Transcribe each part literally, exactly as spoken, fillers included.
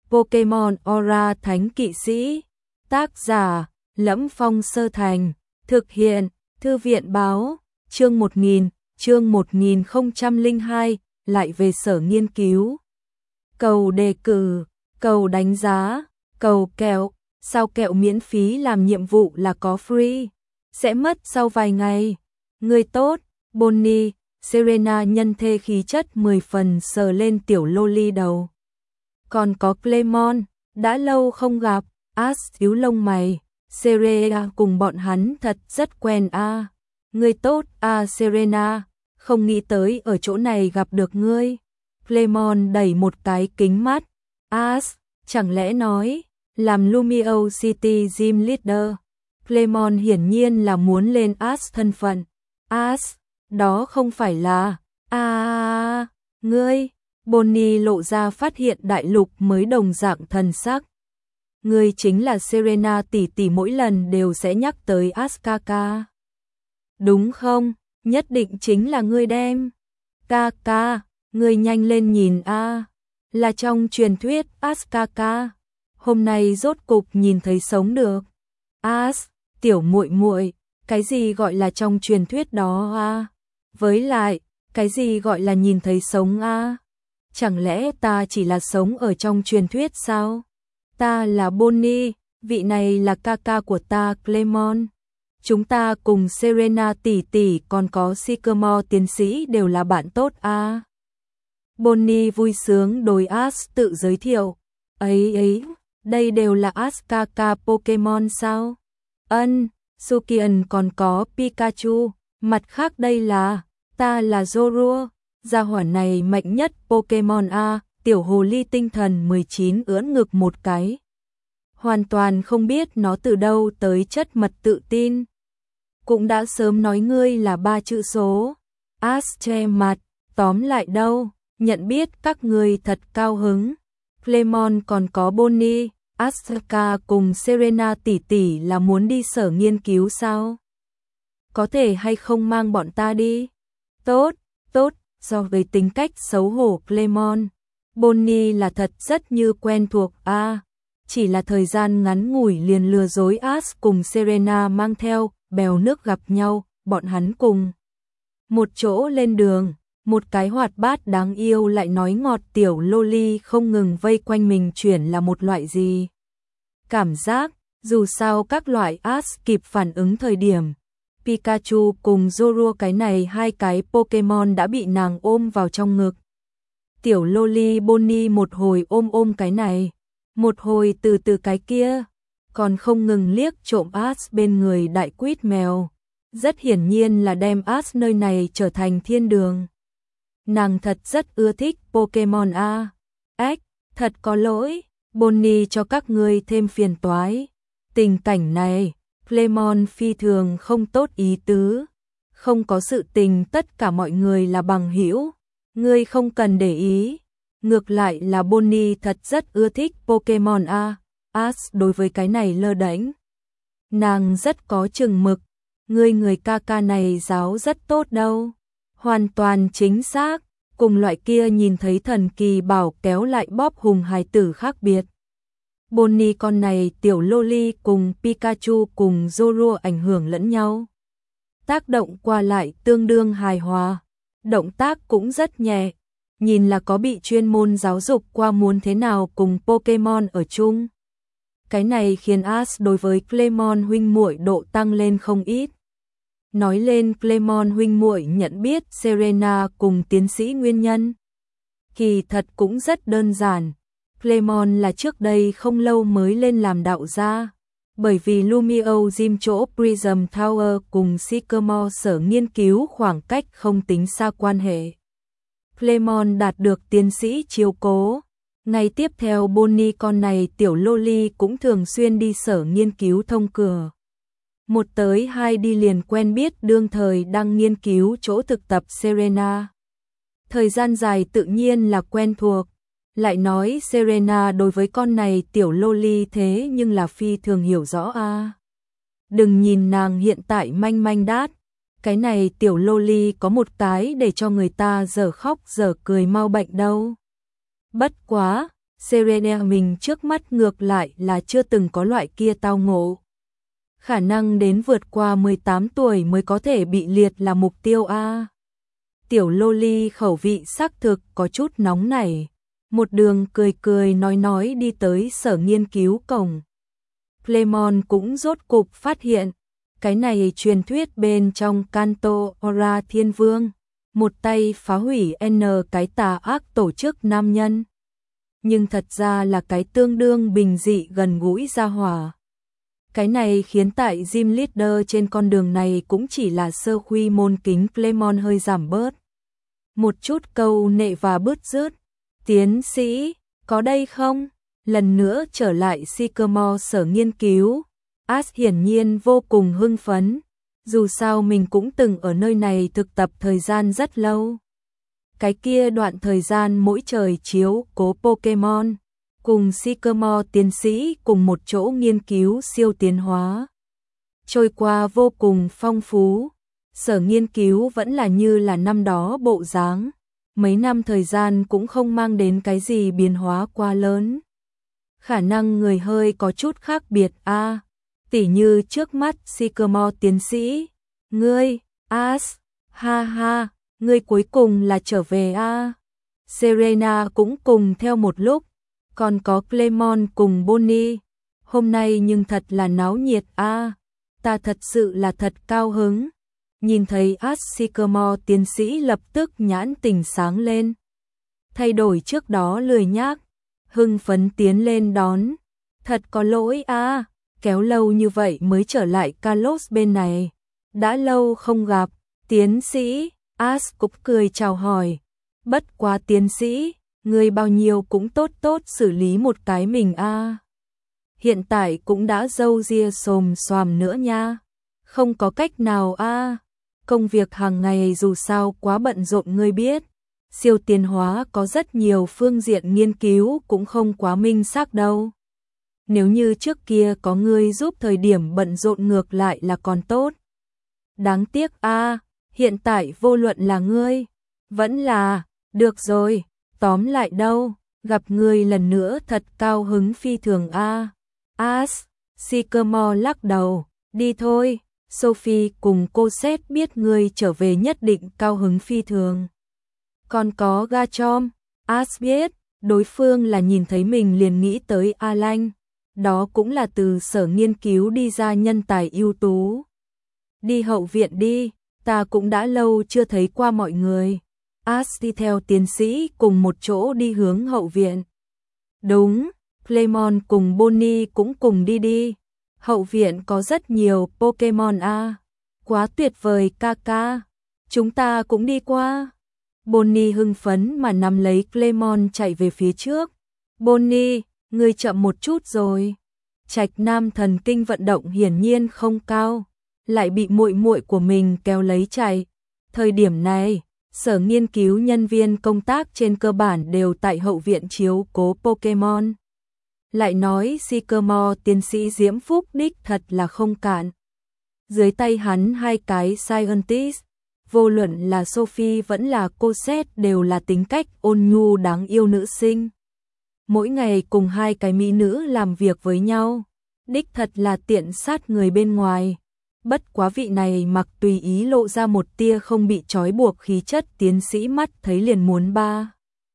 Pokemon Aura Thánh Kỵ Sĩ. Tác giả: Lẫm Phong Sơ Thành. Thực hiện: Thư viện báo. Chương một nghìn, chương một nghìn không trăm lẻ hai, lại về sở nghiên cứu. Cầu đề cử, cầu đánh giá, cầu kẹo, sao kẹo miễn phí làm nhiệm vụ là có free, sẽ mất sau vài ngày. Người tốt, Bonnie. Serena nhân thê khí chất mười phần sờ lên tiểu loli đầu. Còn có Clemon, đã lâu không gặp. Ash nhíu lông mày. Serena cùng bọn hắn thật rất quen a. À. Người tốt à Serena, không nghĩ tới ở chỗ này gặp được ngươi. Clemon đẩy một cái kính mắt. Ash, chẳng lẽ nói, làm Lumio City Gym Leader. Clemon hiển nhiên là muốn lên Ash thân phận. Ash, đó không phải là... À, ngươi, Bonnie lộ ra phát hiện đại lục mới đồng dạng thần sắc. Ngươi chính là Serena tỷ tỷ, mỗi lần đều sẽ nhắc tới Ash Kaka. Đúng không? Nhất định chính là ngươi đem. Kaka, ngươi nhanh lên nhìn a, à. Là trong truyền thuyết Ash Kaka. Hôm nay rốt cục nhìn thấy sống được. Ash, tiểu muội muội, cái gì gọi là trong truyền thuyết đó a? À? Với lại, cái gì gọi là nhìn thấy sống a? À? Chẳng lẽ ta chỉ là sống ở trong truyền thuyết sao? Ta là Bonnie, vị này là Kaka của ta Clemon. Chúng ta cùng Serena tỷ tỷ còn có Sycamore tiến sĩ đều là bạn tốt a. À? Bonnie vui sướng đối Ash tự giới thiệu. Ấy ấy, đây đều là Ash Kaka Pokemon sao? Ân, Sukian còn có Pikachu, mặt khác đây là, ta là Zorua, gia hỏa này mạnh nhất Pokemon a. Tiểu hồ ly tinh thần mười chín ưỡn ngực một cái. Hoàn toàn không biết nó từ đâu tới chất mật tự tin. Cũng đã sớm nói ngươi là ba chữ số. Ash che mặt, tóm lại đâu, nhận biết các ngươi thật cao hứng. Clemon còn có Bonnie, Asuka cùng Serena tỷ tỷ là muốn đi sở nghiên cứu sao? Có thể hay không mang bọn ta đi? Tốt, tốt, do với tính cách xấu hổ Clemon. Bonnie là thật rất như quen thuộc a, à, chỉ là thời gian ngắn ngủi liền lừa dối Ash cùng Serena mang theo, bèo nước gặp nhau, bọn hắn cùng một chỗ lên đường, một cái hoạt bát đáng yêu lại nói ngọt tiểu loli không ngừng vây quanh mình chuyển là một loại gì. Cảm giác, dù sao các loại Ash kịp phản ứng thời điểm, Pikachu cùng Zorua cái này hai cái Pokemon đã bị nàng ôm vào trong ngực. Tiểu loli Bonnie một hồi ôm ôm cái này, một hồi từ từ cái kia, còn không ngừng liếc trộm Ash bên người đại quýt mèo, rất hiển nhiên là đem Ash nơi này trở thành thiên đường. Nàng thật rất ưa thích Pokemon a. Ếch, thật có lỗi, Bonnie cho các ngươi thêm phiền toái. Tình cảnh này, Clemon phi thường không tốt ý tứ, không có sự tình, tất cả mọi người là bằng hữu. Ngươi không cần để ý. Ngược lại là Bonnie thật rất ưa thích Pokemon a. Ash đối với cái này lơ đễnh. Nàng rất có chừng mực. Ngươi người ca ca này giáo rất tốt đâu. Hoàn toàn chính xác. Cùng loại kia nhìn thấy thần kỳ bảo kéo lại bóp hùng hài tử khác biệt. Bonnie con này tiểu loli cùng Pikachu cùng Zorua ảnh hưởng lẫn nhau. Tác động qua lại tương đương hài hòa. Động tác cũng rất nhẹ, nhìn là có bị chuyên môn giáo dục qua muốn thế nào cùng Pokemon ở chung. Cái này khiến Ash đối với Clemon huynh muội độ tăng lên không ít. Nói lên Clemon huynh muội nhận biết Serena cùng tiến sĩ nguyên nhân. Kỳ thật cũng rất đơn giản, Clemon là trước đây không lâu mới lên làm đạo gia. Bởi vì Lumio Gym chỗ Prism Tower cùng Sycamore sở nghiên cứu khoảng cách không tính xa quan hệ. Clemon đạt được tiến sĩ chiếu cố. Ngày tiếp theo Bonnie con này tiểu loli cũng thường xuyên đi sở nghiên cứu thông cửa. Một tới hai đi liền quen biết đương thời đang nghiên cứu chỗ thực tập Serena. Thời gian dài tự nhiên là quen thuộc. Lại nói Serena đối với con này tiểu loli thế nhưng là phi thường hiểu rõ a. À. Đừng nhìn nàng hiện tại manh manh đát, cái này tiểu loli có một cái để cho người ta giờ khóc giờ cười mau bệnh đâu. Bất quá, Serena mình trước mắt ngược lại là chưa từng có loại kia tao ngộ. Khả năng đến vượt qua mười tám tuổi mới có thể bị liệt là mục tiêu a. Tiểu loli khẩu vị xác thực có chút nóng nảy. Một đường cười cười nói nói đi tới sở nghiên cứu cổng. Clemon cũng rốt cục phát hiện, cái này truyền thuyết bên trong Canto Ora Thiên Vương, một tay phá hủy N cái tà ác tổ chức nam nhân. Nhưng thật ra là cái tương đương bình dị gần gũi gia hỏa. Cái này khiến tại gym leader trên con đường này cũng chỉ là sơ khuy môn kính Clemon hơi giảm bớt. Một chút câu nệ và bứt rứt. Tiến sĩ, có đây không? Lần nữa trở lại Sycamore sở nghiên cứu. Ash hiển nhiên vô cùng hưng phấn. Dù sao mình cũng từng ở nơi này thực tập thời gian rất lâu. Cái kia đoạn thời gian mỗi trời chiếu cố Pokemon, cùng Sycamore tiến sĩ cùng một chỗ nghiên cứu siêu tiến hóa. Trôi qua vô cùng phong phú, sở nghiên cứu vẫn là như là năm đó bộ dáng, mấy năm thời gian cũng không mang đến cái gì biến hóa quá lớn. Khả năng người hơi có chút khác biệt a, à, tỉ như trước mắt Sycamore tiến sĩ, ngươi, Ash, ha ha, ngươi cuối cùng là trở về a. À. Serena cũng cùng theo một lúc, còn có Clemon cùng Bonnie, hôm nay nhưng thật là náo nhiệt a, à. Ta thật sự là thật cao hứng. Nhìn thấy Ash Sycamore tiến sĩ lập tức nhãn tình sáng lên. Thay đổi trước đó lười nhác, hưng phấn tiến lên đón. Thật có lỗi a, à, kéo lâu như vậy mới trở lại Carlos bên này. Đã lâu không gặp, tiến sĩ, Ash cũng cười chào hỏi. Bất quá tiến sĩ, người bao nhiêu cũng tốt tốt xử lý một cái mình a. À. Hiện tại cũng đã râu ria xồm xoàm nữa nha. Không có cách nào a. À. Công việc hàng ngày dù sao quá bận rộn ngươi biết. Siêu tiến hóa có rất nhiều phương diện nghiên cứu cũng không quá minh xác đâu. Nếu như trước kia có ngươi giúp thời điểm bận rộn ngược lại là còn tốt. Đáng tiếc a, à, hiện tại vô luận là ngươi, vẫn là, được rồi, tóm lại đâu, gặp ngươi lần nữa thật cao hứng phi thường a. À. Ash, Sycamore lắc đầu, đi thôi, Sophie cùng cô Seth biết ngươi trở về nhất định cao hứng phi thường. Còn có Gachom, Ash biết, đối phương là nhìn thấy mình liền nghĩ tới Alan, đó cũng là từ sở nghiên cứu đi ra nhân tài ưu tú. Đi hậu viện đi, ta cũng đã lâu chưa thấy qua mọi người. Ash đi theo tiến sĩ cùng một chỗ đi hướng hậu viện. Đúng, Clemon cùng Bonnie cũng cùng đi đi. Hậu viện có rất nhiều Pokemon a. À. Quá tuyệt vời ca ca. Chúng ta cũng đi qua. Bonnie hưng phấn mà nắm lấy Clemon chạy về phía trước. Bonnie, ngươi chậm một chút rồi. Trạch Nam thần kinh vận động hiển nhiên không cao, lại bị muội muội của mình kéo lấy chạy. Thời điểm này, sở nghiên cứu nhân viên công tác trên cơ bản đều tại hậu viện chiếu cố Pokemon. Lại nói Sycamore tiến sĩ Diễm Phúc đích thật là không cạn. Dưới tay hắn hai cái scientist, vô luận là Sophie vẫn là cô Seth đều là tính cách ôn nhu đáng yêu nữ sinh. Mỗi ngày cùng hai cái mỹ nữ làm việc với nhau, đích thật là tiện sát người bên ngoài. Bất quá vị này mặc tùy ý lộ ra một tia không bị trói buộc khí chất tiến sĩ mắt thấy liền muốn ba.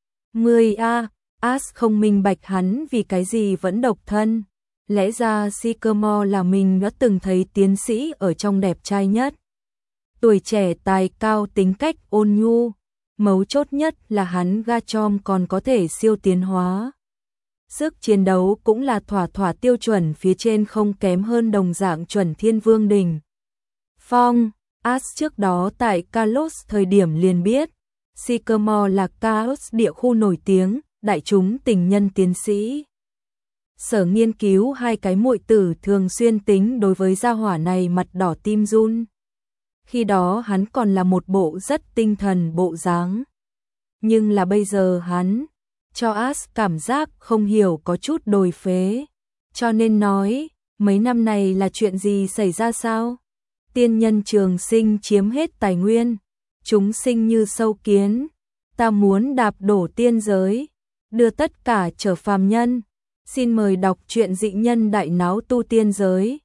Mười a, Ash không minh bạch hắn vì cái gì vẫn độc thân. Lẽ ra Sycamore là mình đã từng thấy tiến sĩ ở trong đẹp trai nhất. Tuổi trẻ tài cao tính cách ôn nhu, mấu chốt nhất là hắn Gachom còn có thể siêu tiến hóa. Sức chiến đấu cũng là thỏa thỏa tiêu chuẩn phía trên không kém hơn đồng dạng chuẩn thiên vương đỉnh. Phong, Ash trước đó tại Kalos thời điểm liền biết, Sycamore là Kalos địa khu nổi tiếng, đại chúng tình nhân tiến sĩ. Sở nghiên cứu hai cái muội tử thường xuyên tính đối với gia hỏa này mặt đỏ tim run. Khi đó hắn còn là một bộ rất tinh thần bộ dáng. Nhưng là bây giờ hắn, cho Ash cảm giác không hiểu có chút đồi phế. Cho nên nói, mấy năm này là chuyện gì xảy ra sao? Tiên nhân trường sinh chiếm hết tài nguyên, chúng sinh như sâu kiến. Ta muốn đạp đổ tiên giới. đưa tất cả trở phàm nhân. Xin mời đọc truyện Dị nhân đại náo tu tiên giới.